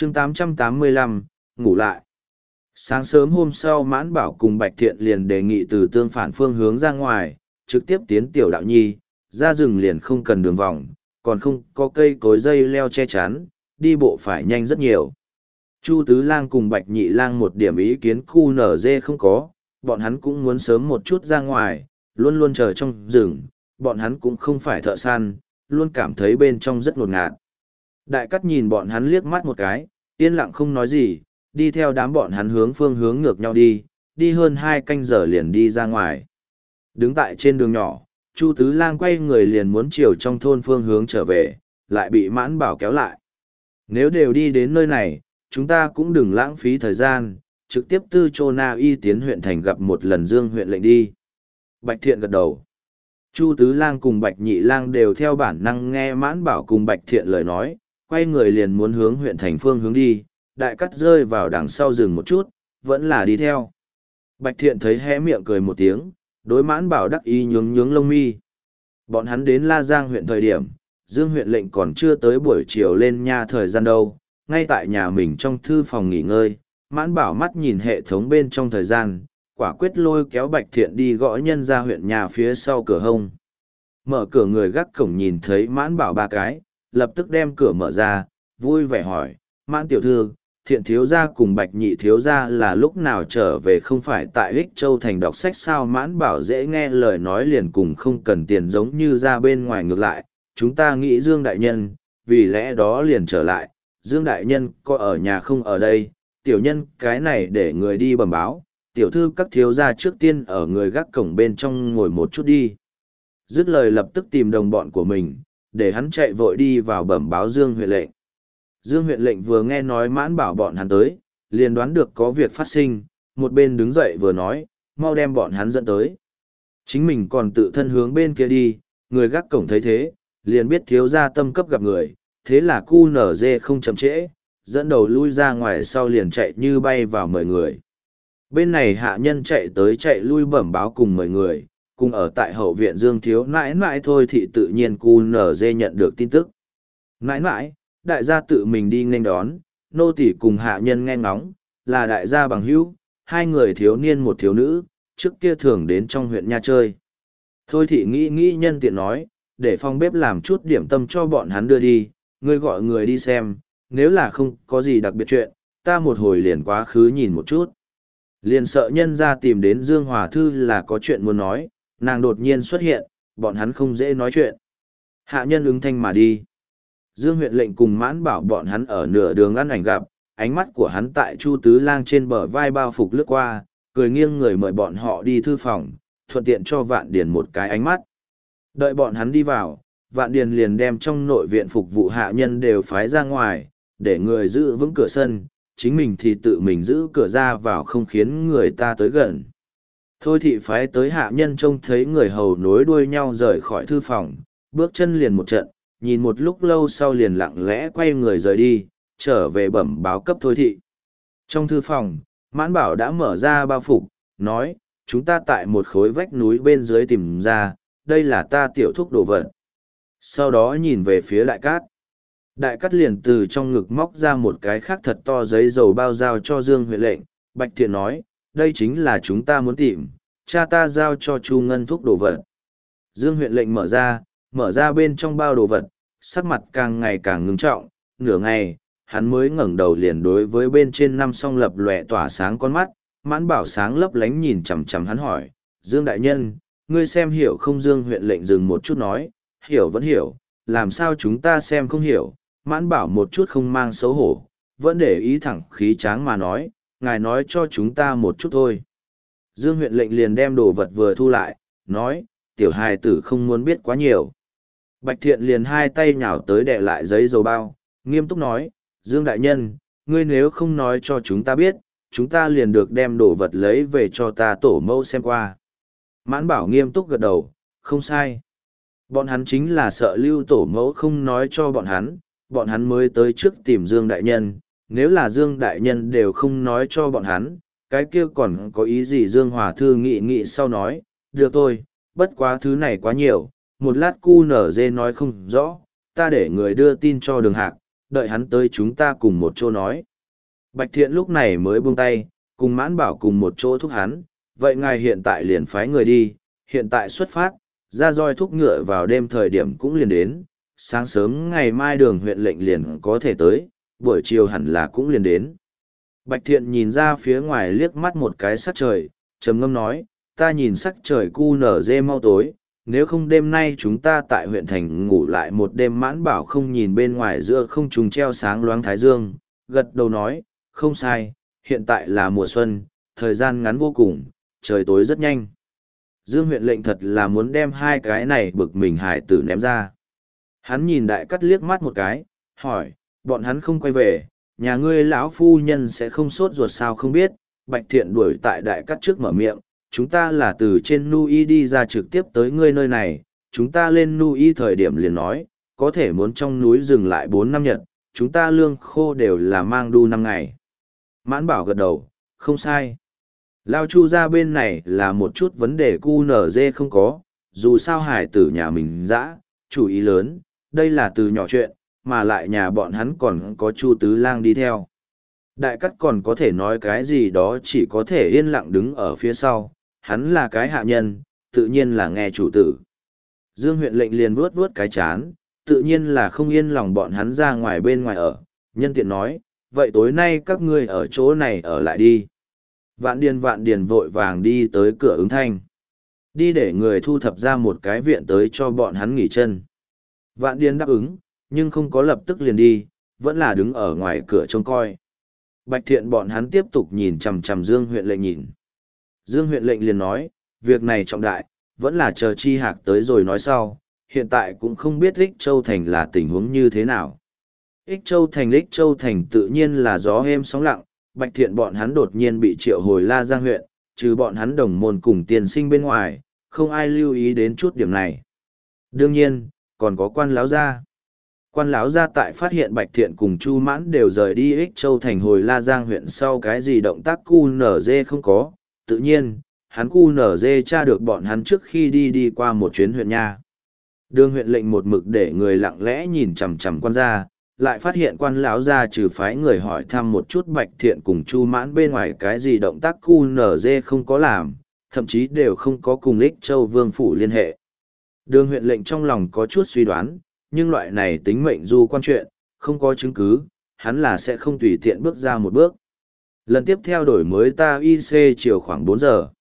chương 885, ngủ lại. Sáng sớm hôm sau Mãn Bảo cùng Bạch Thiện liền đề nghị từ tương phản phương hướng ra ngoài, trực tiếp tiến Tiểu Đạo Nhi, ra rừng liền không cần đường vòng, còn không có cây cối dây leo che chắn, đi bộ phải nhanh rất nhiều. Chu Tứ Lang cùng Bạch Nhị Lang một điểm ý kiến khu nở dê không có, bọn hắn cũng muốn sớm một chút ra ngoài, luôn luôn chờ trong rừng, bọn hắn cũng không phải thợ săn, luôn cảm thấy bên trong rất ngột ngạt. Đại Cắt nhìn bọn hắn liếc mắt một cái, yên lặng không nói gì, đi theo đám bọn hắn hướng phương hướng ngược nhau đi hơn 2 canh giờ liền đi ra ngoài. Đứng tại trên đường nhỏ, Chu Tứ Lang quay người liền muốn chiều trong thôn phương hướng trở về, lại bị Mãn Bảo kéo lại. Nếu đều đi đến nơi này, chúng ta cũng đừng lãng phí thời gian, trực tiếp tư Chô Na Y tiến huyện thành gặp một lần Dương huyện lệnh đi. Bạch Thiện gật đầu. Chu Tứ Lang cùng Bạch Nhị Lang đều theo bản năng nghe Mãn Bảo cùng Bạch Thiện lời nói, quay người liền muốn hướng huyện thành phương hướng đi, Đại Cắt rơi vào đằng sau rừng một chút, vẫn là đi theo. Bạch Thiện thấy hé miệng cười một tiếng, đối Mãn Bảo đắc ý nhướng nhướng lông mi. Bọn hắn đến La Giang huyện thời điểm, Dương huyện lệnh còn chưa tới buổi chiều lên nha thời gian đâu, ngay tại nhà mình trong thư phòng nghỉ ngơi, Mãn Bảo mắt nhìn hệ thống bên trong thời gian, quả quyết lôi kéo Bạch Thiện đi gõ nhân ra huyện nhà phía sau cửa hông. Mở cửa, người gác cổng nhìn thấy Mãn Bảo 3 cái, lập tức đem cửa mở ra, vui vẻ hỏi, Mãn tiểu thư, Thiện thiếu gia cùng Bạch Nhị thiếu gia là lúc nào trở về, không phải tại Ích Châu thành đọc sách sao? Mãn Bảo dễ nghe lời nói liền cùng không cần tiền giống như ra bên ngoài. Ngược lại, chúng ta nghĩ Dương đại nhân, vì lẽ đó liền trở lại. Dương đại nhân có ở nhà không? Ở đây, tiểu nhân cái này để người đi bẩm báo, tiểu thư các thiếu gia trước tiên ở người gác cổng bên trong ngồi một chút đi. Dứt lời lập tức tìm đồng bọn của mình, để hắn chạy vội đi vào bẩm báo Dương huyện lệnh. Dương huyện lệnh vừa nghe nói Mãn Bảo bọn hắn tới, liền đoán được có việc phát sinh, một bên đứng dậy vừa nói, mau đem bọn hắn dẫn tới. Chính mình còn tự thân hướng bên kia đi, người gác cổng thấy thế, liền biết thiếu gia tâm cấp gặp người, thế là cu nở dê không chậm trễ, dẫn đầu lui ra ngoài sau liền chạy như bay vào mời người. Bên này hạ nhân chạy tới chạy lui bẩm báo cùng mời người, cùng ở tại hậu viện Dương thiếu nãi nãi thôi thì tự nhiên cu nở dê nhận được tin tức. Nãi nãi, đại gia tự mình đi nghênh đón, nô tỳ cùng hạ nhân nghe ngóng, là đại gia bằng hữu, 2 người thiếu niên một thiếu nữ, trước kia thường đến trong huyện nha chơi. Thôi thì nghĩ nhân tiện nói, để phòng bếp làm chút điểm tâm cho bọn hắn đưa đi, ngươi gọi người đi xem, nếu là không có gì đặc biệt chuyện, ta một hồi liền quá khứ nhìn một chút. Liền sợ nhân ra tìm đến Dương Hòa Thư là có chuyện muốn nói, nàng đột nhiên xuất hiện, bọn hắn không dễ nói chuyện. Hạ nhân ứng thanh mà đi. Dương huyện lệnh cùng Mãn Bảo bọn hắn ở nửa đường ăn ảnh gặp, ánh mắt của hắn tại Chu Tứ Lang trên bờ vai bao phục lướt qua, cười nghiêng người mời bọn họ đi thư phòng, thuận tiện cho Vạn Điền một cái ánh mắt. Đợi bọn hắn đi vào, Vạn Điền liền đem trong nội viện phục vụ hạ nhân đều phái ra ngoài, để người giữ vững cửa sân, chính mình thì tự mình giữ cửa ra vào không khiến người ta tới gần. Thôi thị phái tới hạ nhân trông thấy người hầu nối đuôi nhau rời khỏi thư phòng, bước chân liền một trận, nhìn một lúc lâu sau liền lặng lẽ quay người rời đi, trở về bẩm báo cấp Thôi thị. Trong thư phòng, Mãn Bảo đã mở ra bao phục, nói, chúng ta tại một khối vách núi bên dưới tìm ra, đây là ta tiểu thúc đồ vật. Sau đó nhìn về phía Đại Cát. Đại Cát liền từ trong ngực móc ra một cái khác thật to giấy dầu bao giao cho Dương huyện lệnh, Bạch Thiện nói, đây chính là chúng ta muốn tìm, cha ta giao cho Chu Ngân thúc đồ vật. Dương huyện lệnh mở ra bên trong bao đồ vật, sắc mặt càng ngày càng ngưng trọng, nửa ngày, hắn mới ngẩng đầu liền đối với bên trên 5 song lập lòe tỏa sáng con mắt, Mãn Bảo sáng lấp lánh nhìn chằm chằm hắn hỏi, Dương đại nhân, ngươi xem hiểu không? Dương huyện lệnh dừng một chút nói, hiểu vẫn hiểu, làm sao chúng ta xem không hiểu? Mãn Bảo một chút không mang xấu hổ, vẫn để ý thẳng khí tráng mà nói, ngài nói cho chúng ta một chút thôi. Dương huyện lệnh liền đem đồ vật vừa thu lại, nói, tiểu hài tử không muốn biết quá nhiều. Bạch Thiện liền 2 tay nhào tới đè lại giấy dầu bao, nghiêm túc nói, Dương đại nhân, ngươi nếu không nói cho chúng ta biết, chúng ta liền được đem đồ vật lấy về cho ta tổ mẫu xem qua. Mãn Bảo nghiêm túc gật đầu, không sai. Bọn hắn chính là sợ Lưu tổ mẫu không nói cho bọn hắn mới tới trước tìm Dương đại nhân, nếu là Dương đại nhân đều không nói cho bọn hắn, cái kia còn có ý gì? Dương Hòa Thư nghĩ sau nói, được thôi, bất quá thứ này quá nhiều, một lát cu nở dê nói không rõ, ta để người đưa tin cho Đường Hạc, đợi hắn tới chúng ta cùng một chỗ nói. Bạch Thiện lúc này mới buông tay, cùng Mãn Bảo cùng một chỗ thúc hắn, vậy ngài hiện tại liền phái người đi, hiện tại xuất phát, ra roi thúc ngựa vào đêm thời điểm cũng liền đến, sáng sớm ngày mai đường huyện lệnh liền có thể tới, buổi chiều hẳn là cũng liền đến. Bạch Thiện nhìn ra phía ngoài liếc mắt một cái sắc trời, trầm ngâm nói, ta nhìn sắc trời cu nở dê mau tối, nếu không đêm nay chúng ta tại huyện thành ngủ lại một đêm. Mãn Bảo không nhìn bên ngoài giữa không trùng treo sáng loáng thái dương, gật đầu nói, không sai, hiện tại là mùa xuân, thời gian ngắn vô cùng, trời tối rất nhanh. Dương huyện lệnh thật là muốn đem hai cái này bực mình hải tử ném ra. Hắn nhìn Đại Cắt liếc mắt một cái, hỏi, bọn hắn không quay về, nhà ngươi lão phu nhân sẽ không sốt ruột sao không biết. Bạch Thiện đuổi tại Đại Cắt trước mở miệng, chúng ta là từ trên Nui đi ra trực tiếp tới ngươi nơi này, chúng ta lên Nui thời điểm liền nói, có thể muốn trong núi dừng lại 4 5 nhật, chúng ta lương khô đều là mang đu 5 ngày. Mãn Bảo gật đầu, không sai. Lao Chu ra bên này là một chút vấn đề cu nở dê không có, dù sao hải tử nhà mình dã, chủ ý lớn, đây là từ nhỏ chuyện, mà lại nhà bọn hắn còn có Chu Tứ Lang đi theo. Đại Cắt còn có thể nói cái gì đó, chỉ có thể yên lặng đứng ở phía sau, hắn là cái hạ nhân, tự nhiên là nghe chủ tử. Dương huyện lệnh liền vuốt vuốt cái chán, tự nhiên là không yên lòng bọn hắn ra ngoài bên ngoài ở, nhân tiện nói, vậy tối nay các ngươi ở chỗ này ở lại đi. Vạn Điền vội vàng đi tới cửa Ứng Thanh. Đi để người thu thập ra một cái viện tới cho bọn hắn nghỉ chân. Vạn Điền đáp ứng, nhưng không có lập tức liền đi, vẫn là đứng ở ngoài cửa trông coi. Bạch Thiện bọn hắn tiếp tục nhìn chằm chằm Dương huyện lệnh nhìn. Dương huyện lệnh liền nói, việc này trọng đại, vẫn là chờ Chi Hạc tới rồi nói sau, hiện tại cũng không biết Ích Châu Thành là tình huống như thế nào. Ích Châu Thành tự nhiên là gió êm sóng lặng, Bạch Thiện bọn hắn đột nhiên bị triệu hồi La Giang huyện, trừ bọn hắn đồng môn cùng tiền sinh bên ngoài, không ai lưu ý đến chút điểm này. Đương nhiên, còn có quan lão gia. Quan lão gia tại phát hiện Bạch Thiện cùng Chu Mãn đều rời đi Ích Châu Thành hồi La Giang huyện sau cái gì động tác cu nở dê không có, tự nhiên, hắn cu nở dê tra được bọn hắn trước khi đi qua một chuyến huyện nha. Đường huyện lệnh một mực để người lặng lẽ nhìn chằm chằm quan gia, lại phát hiện quan lão gia trừ phái người hỏi thăm một chút Bạch Thiện cùng Chu Mãn bên ngoài cái gì động tác cu nở dê không có làm, thậm chí đều không có cùng Ích Châu Vương phủ liên hệ. Đường huyện lệnh trong lòng có chút suy đoán, nhưng loại này tính mệnh du quan chuyện, không có chứng cứ, hắn là sẽ không tùy tiện bước ra một bước. Lần tiếp theo đổi mới ta IC chiều khoảng 4 giờ.